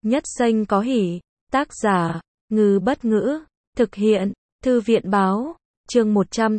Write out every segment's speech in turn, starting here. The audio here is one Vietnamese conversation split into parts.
Nhất danh có hỷ. Tác giả, Ngư Bất Ngữ. Thực hiện, Thư viện Báo. Chương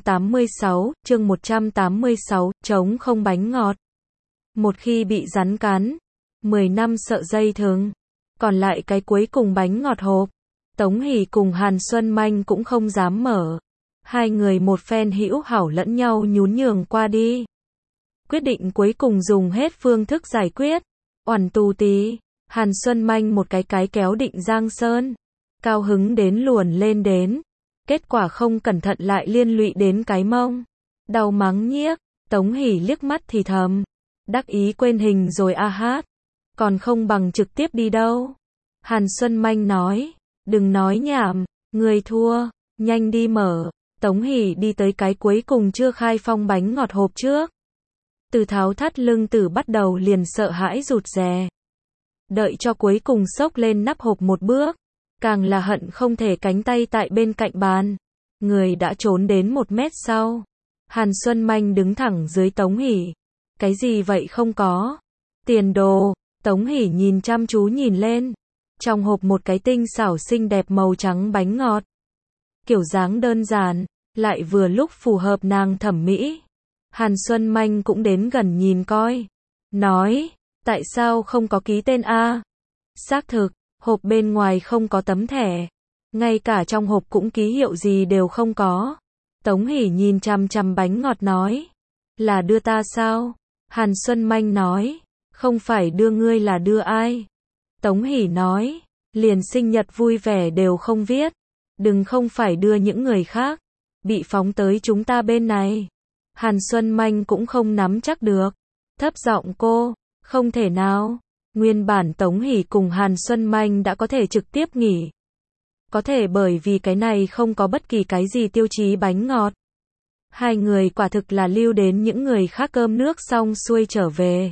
186, trống không bánh ngọt. Một khi bị rắn cắn, 10 năm sợ dây thừng. Còn lại cái cuối cùng bánh ngọt hộp. Tống Hỷ cùng Hàn Xuân Manh cũng không dám mở. Hai người một phen hữu hảo lẫn nhau nhún nhường qua đi. Quyết định cuối cùng dùng hết phương thức giải quyết. Oằn tù tí, Hàn Xuân Manh một cái kéo Định Giang Sơn. Cao hứng đến luồn lên đến. Kết quả không cẩn thận lại liên lụy đến cái mông. Đau mắng nhiếc, Tống Hỷ liếc mắt thì thầm. Đắc ý quên hình rồi a hát. Còn không bằng trực tiếp đi đâu. Hàn Xuân Manh nói, đừng nói nhảm, người thua, nhanh đi mở. Tống Hỷ đi tới cái cuối cùng chưa khai phong bánh ngọt hộp trước. Từ tháo thắt lưng tử bắt đầu liền sợ hãi rụt rè. Đợi cho cuối cùng xốc lên nắp hộp một bước. Càng là hận không thể cánh tay tại bên cạnh bàn. Người đã trốn đến 1 mét sau. Hàn Xuân Manh đứng thẳng dưới Tống Hỷ. Cái gì vậy không có? Tiền đồ. Tống Hỷ nhìn chăm chú nhìn lên. Trong hộp một cái tinh xảo xinh đẹp màu trắng bánh ngọt. Kiểu dáng đơn giản, lại vừa lúc phù hợp nàng thẩm mỹ. Hàn Xuân Manh cũng đến gần nhìn coi. Nói, tại sao không có ký tên a? Xác thực, hộp bên ngoài không có tấm thẻ. Ngay cả trong hộp cũng ký hiệu gì đều không có. Tống Hỷ nhìn chằm chằm bánh ngọt nói. Là đưa ta sao? Hàn Xuân Manh nói. Không phải đưa ngươi là đưa ai? Tống Hỷ nói. Liền sinh nhật vui vẻ đều không viết. Đừng không phải đưa những người khác. Bị phóng tới chúng ta bên này. Hàn Xuân Manh cũng không nắm chắc được. Thấp giọng cô. Không thể nào. Nguyên bản Tống Hỷ cùng Hàn Xuân Manh đã có thể trực tiếp nghỉ. Có thể bởi vì cái này không có bất kỳ cái gì tiêu chí bánh ngọt. Hai người quả thực là lưu đến những người khác cơm nước xong xuôi trở về.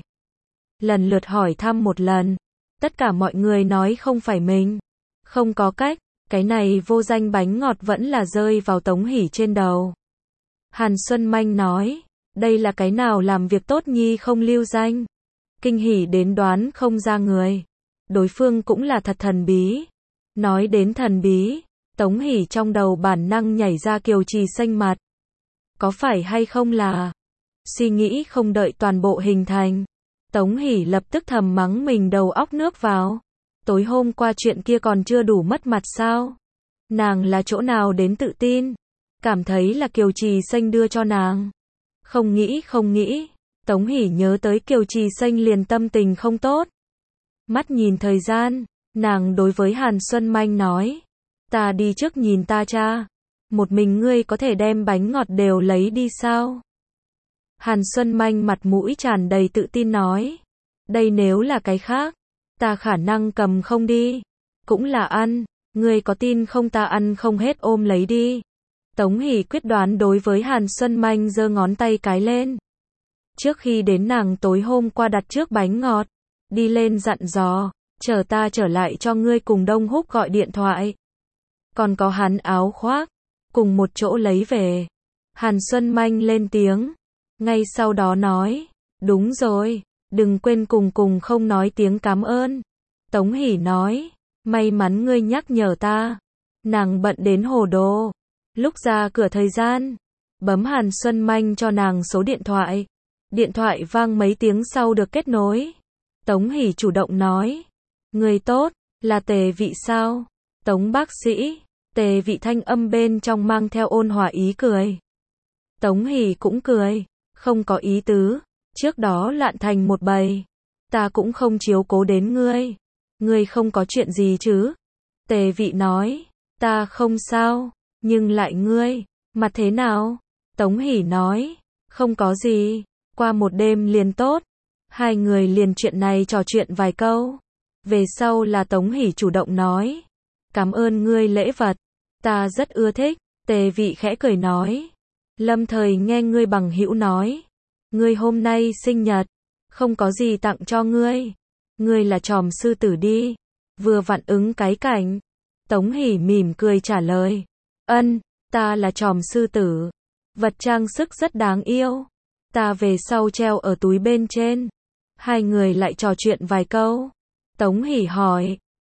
Lần lượt hỏi thăm một lần. Tất cả mọi người nói không phải mình. Không có cách, cái này vô danh bánh ngọt vẫn là rơi vào Tống Hỷ trên đầu. Hàn Xuân Manh nói, đây là cái nào làm việc tốt nhi không lưu danh. Kinh hỉ đến đoán không ra người. Đối phương cũng là thật thần bí. Nói đến thần bí, Tống Hỷ trong đầu bản năng nhảy ra Kiều Trì xanh mặt. Có phải hay không là... Suy nghĩ không đợi toàn bộ hình thành. Tống Hỷ lập tức thầm mắng mình đầu óc nước vào. Tối hôm qua chuyện kia còn chưa đủ mất mặt sao? Nàng là chỗ nào đến tự tin? Cảm thấy là Kiều Trì xanh đưa cho nàng. Không nghĩ. Tống Hỷ nhớ tới Kiều Trì xanh liền tâm tình không tốt. Mắt nhìn thời gian, nàng đối với Hàn Xuân Manh nói. Ta đi trước nhìn ta cha. Một mình ngươi có thể đem bánh ngọt đều lấy đi sao? Hàn Xuân Manh mặt mũi tràn đầy tự tin nói. Đây nếu là cái khác, ta khả năng cầm không đi. Cũng là ăn, ngươi có tin không ta ăn không hết ôm lấy đi. Tống Hỷ quyết đoán đối với Hàn Xuân Manh giơ ngón tay cái lên. Trước khi đến nàng tối hôm qua đặt trước bánh ngọt. Đi lên dặn dò, chờ ta trở lại cho ngươi cùng Đông Húc gọi điện thoại. Còn có hắn áo khoác, cùng một chỗ lấy về. Hàn Xuân Manh lên tiếng. Ngay sau đó nói, đúng rồi, đừng quên cùng không nói tiếng cảm ơn. Tống Hỷ nói, may mắn ngươi nhắc nhở ta. Nàng bận đến hồ đồ. Lúc ra cửa thời gian, bấm Hàn Xuân Manh cho nàng số điện thoại. Điện thoại vang mấy tiếng sau được kết nối. Tống Hỷ chủ động nói, người tốt, là Tề Vị sao? Tống bác sĩ. Tề Vị thanh âm bên trong mang theo ôn hòa ý cười. Tống Hỷ cũng cười. Không có ý tứ, trước đó loạn thành một bầy. Ta cũng không chiếu cố đến ngươi. Ngươi không có chuyện gì chứ? Tề Vị nói, ta không sao, nhưng lại ngươi, mặt thế nào? Tống Hỷ nói, không có gì, qua một đêm liền tốt. Hai người liền chuyện này trò chuyện vài câu. Về sau là Tống Hỷ chủ động nói, cảm ơn ngươi lễ vật, ta rất ưa thích. Tề Vị khẽ cười nói, lâm thời nghe ngươi bằng hữu nói, ngươi hôm nay sinh nhật, không có gì tặng cho ngươi. Ngươi là tròm sư tử đi. Vừa vặn ứng cái cảnh. Tống Hỷ mỉm cười trả lời. Ân, ta là tròm sư tử. Vật trang sức rất đáng yêu. Ta về sau treo ở túi bên trên. Hai người lại trò chuyện vài câu. Tống Hỷ hỏi,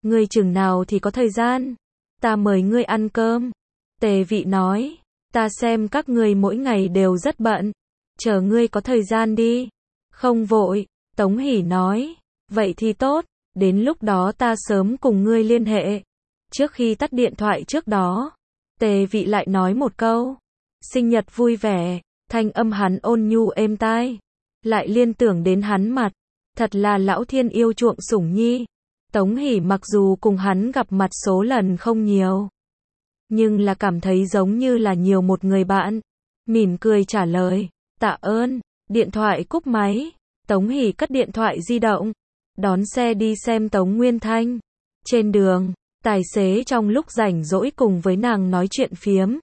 Ngươi chừng nào thì có thời gian? Ta mời ngươi ăn cơm. Tề Vị nói, ta xem các ngươi mỗi ngày đều rất bận. Chờ ngươi có thời gian đi. Không vội, Tống Hỷ nói, vậy thì tốt, đến lúc đó ta sớm cùng ngươi liên hệ. Trước khi tắt điện thoại trước đó, Tề Vị lại nói một câu, sinh nhật vui vẻ, thanh âm hắn ôn nhu êm tai, lại liên tưởng đến hắn mặt, thật là lão thiên yêu chuộng sủng nhi. Tống Hỷ mặc dù cùng hắn gặp mặt số lần không nhiều, nhưng là cảm thấy giống như là nhiều một người bạn, mỉm cười trả lời, tạ ơn, điện thoại cúp máy, Tống Hỷ cất điện thoại di động, đón xe đi xem Tống Nguyên Thanh. Trên đường, tài xế trong lúc rảnh rỗi cùng với nàng nói chuyện phiếm.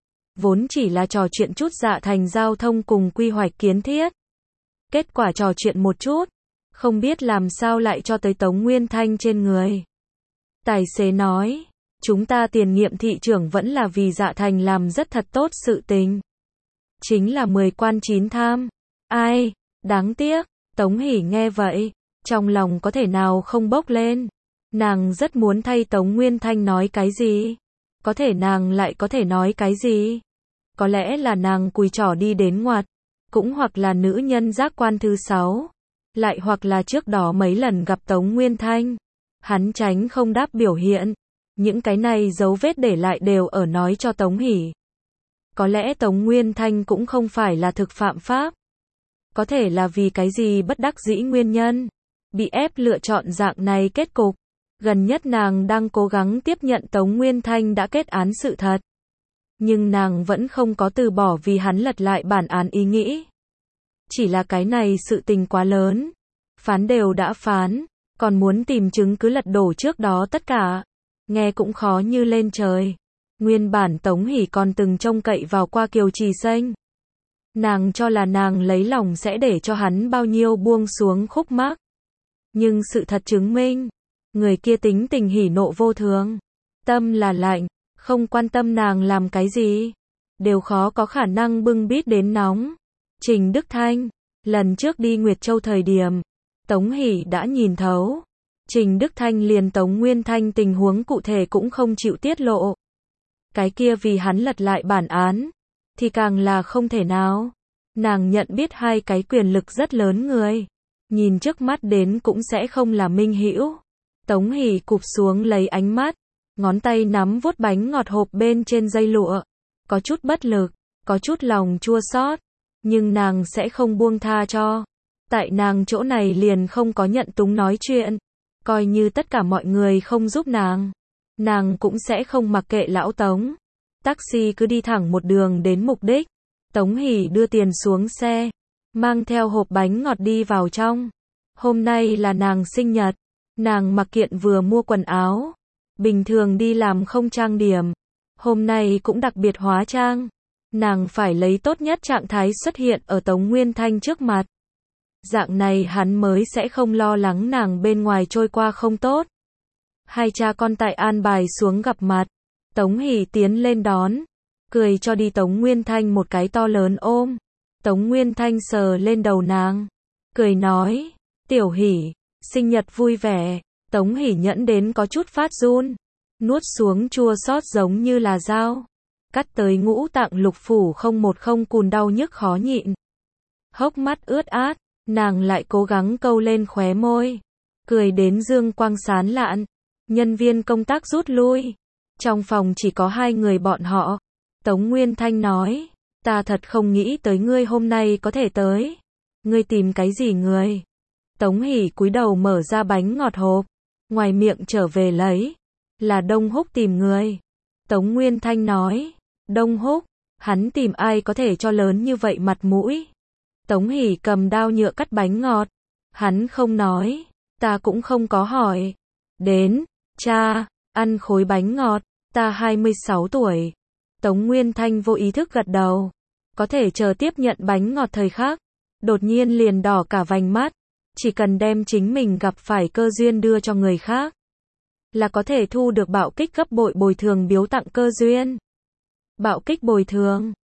Vốn chỉ là trò chuyện chút Dạ Thành giao thông cùng quy hoạch kiến thiết. Kết quả trò chuyện một chút, không biết làm sao lại cho tới Tống Nguyên Thanh trên người. Tài xế nói, chúng ta tiền nhiệm thị trưởng vẫn là vì Dạ Thành làm rất thật tốt sự tình. Chính là 10 quan 9 tham. Ai, đáng tiếc, Tống Hỷ nghe vậy, trong lòng có thể nào không bốc lên. Nàng rất muốn thay Tống Nguyên Thanh nói cái gì. Có thể nàng lại có thể nói cái gì. Có lẽ là nàng cùi trỏ đi đến ngoặt. Cũng hoặc là nữ nhân giác quan thứ 6. Lại hoặc là trước đó mấy lần gặp Tống Nguyên Thanh. Hắn tránh không đáp biểu hiện. Những cái này dấu vết để lại đều ở nói cho Tống Hỷ. Có lẽ Tống Nguyên Thanh cũng không phải là thực phạm pháp. Có thể là vì cái gì bất đắc dĩ nguyên nhân. Bị ép lựa chọn dạng này kết cục. Gần nhất nàng đang cố gắng tiếp nhận Tống Nguyên Thanh đã kết án sự thật. Nhưng nàng vẫn không có từ bỏ vì hắn lật lại bản án ý nghĩ. Chỉ là cái này sự tình quá lớn. Phán đều đã phán, còn muốn tìm chứng cứ lật đổ trước đó tất cả. Nghe cũng khó như lên trời. Nguyên bản Tống Hỷ còn từng trông cậy vào qua Kiều Trì Xanh. Nàng cho là nàng lấy lòng sẽ để cho hắn bao nhiêu buông xuống khúc mắc. Nhưng sự thật chứng minh, người kia tính tình hỉ nộ vô thường. Tâm là lạnh, không quan tâm nàng làm cái gì. Đều khó có khả năng bưng bít đến nóng. Trình Đức Thanh, lần trước đi Nguyệt Châu thời điểm, Tống Hỷ đã nhìn thấu. Trình Đức Thanh liền Tống Nguyên Thanh tình huống cụ thể cũng không chịu tiết lộ. Cái kia vì hắn lật lại bản án, thì càng là không thể nào. Nàng nhận biết hai cái quyền lực rất lớn người. Nhìn trước mắt đến cũng sẽ không là minh hữu. Tống Hỷ cụp xuống lấy ánh mắt, ngón tay nắm vuốt bánh ngọt hộp bên trên dây lụa. Có chút bất lực, có chút lòng chua xót, nhưng nàng sẽ không buông tha cho. Tại nàng chỗ này liền không có nhận túng nói chuyện. Coi như tất cả mọi người không giúp nàng cũng sẽ không mặc kệ lão Tống. Taxi cứ đi thẳng một đường đến mục đích. Tống Hỷ đưa tiền xuống xe, mang theo hộp bánh ngọt đi vào trong. Hôm nay là nàng sinh nhật. Nàng mặc kiện vừa mua quần áo. Bình thường đi làm không trang điểm. Hôm nay cũng đặc biệt hóa trang. Nàng phải lấy tốt nhất trạng thái xuất hiện ở Tống Nguyên Thanh trước mặt. Dạng này hắn mới sẽ không lo lắng nàng bên ngoài trôi qua không tốt. Hai cha con tại an bài xuống gặp mặt. Tống Hỷ tiến lên đón, cười cho đi Tống Nguyên Thanh một cái to lớn ôm. Tống Nguyên Thanh sờ lên đầu nàng, cười nói, Tiểu Hỷ, sinh nhật vui vẻ. Tống Hỷ nhẫn đến có chút phát run, nuốt xuống chua xót giống như là dao, cắt tới ngũ tạng lục phủ không một không cùn đau nhức khó nhịn. Hốc mắt ướt át, nàng lại cố gắng câu lên khóe môi, cười đến dương quang sán lạn. Nhân viên công tác rút lui. Trong phòng chỉ có hai người bọn họ. Tống Nguyên Thanh nói, ta thật không nghĩ tới ngươi hôm nay có thể tới. Ngươi tìm cái gì người? Tống Hỷ cúi đầu mở ra bánh ngọt hộp, ngoài miệng trở về lấy. Là Đông Húc tìm người. Tống Nguyên Thanh nói, Đông Húc, hắn tìm ai có thể cho lớn như vậy mặt mũi? Tống Hỷ cầm dao nhựa cắt bánh ngọt. Hắn không nói, ta cũng không có hỏi. Đến, cha, ăn khối bánh ngọt, ta 26 tuổi. Tống Nguyên Thanh vô ý thức gật đầu. Có thể chờ tiếp nhận bánh ngọt thời khắc. Đột nhiên liền đỏ cả vành mắt. Chỉ cần đem chính mình gặp phải cơ duyên đưa cho người khác, là có thể thu được bạo kích gấp bội bồi thường biếu tặng cơ duyên. Bạo kích bồi thường.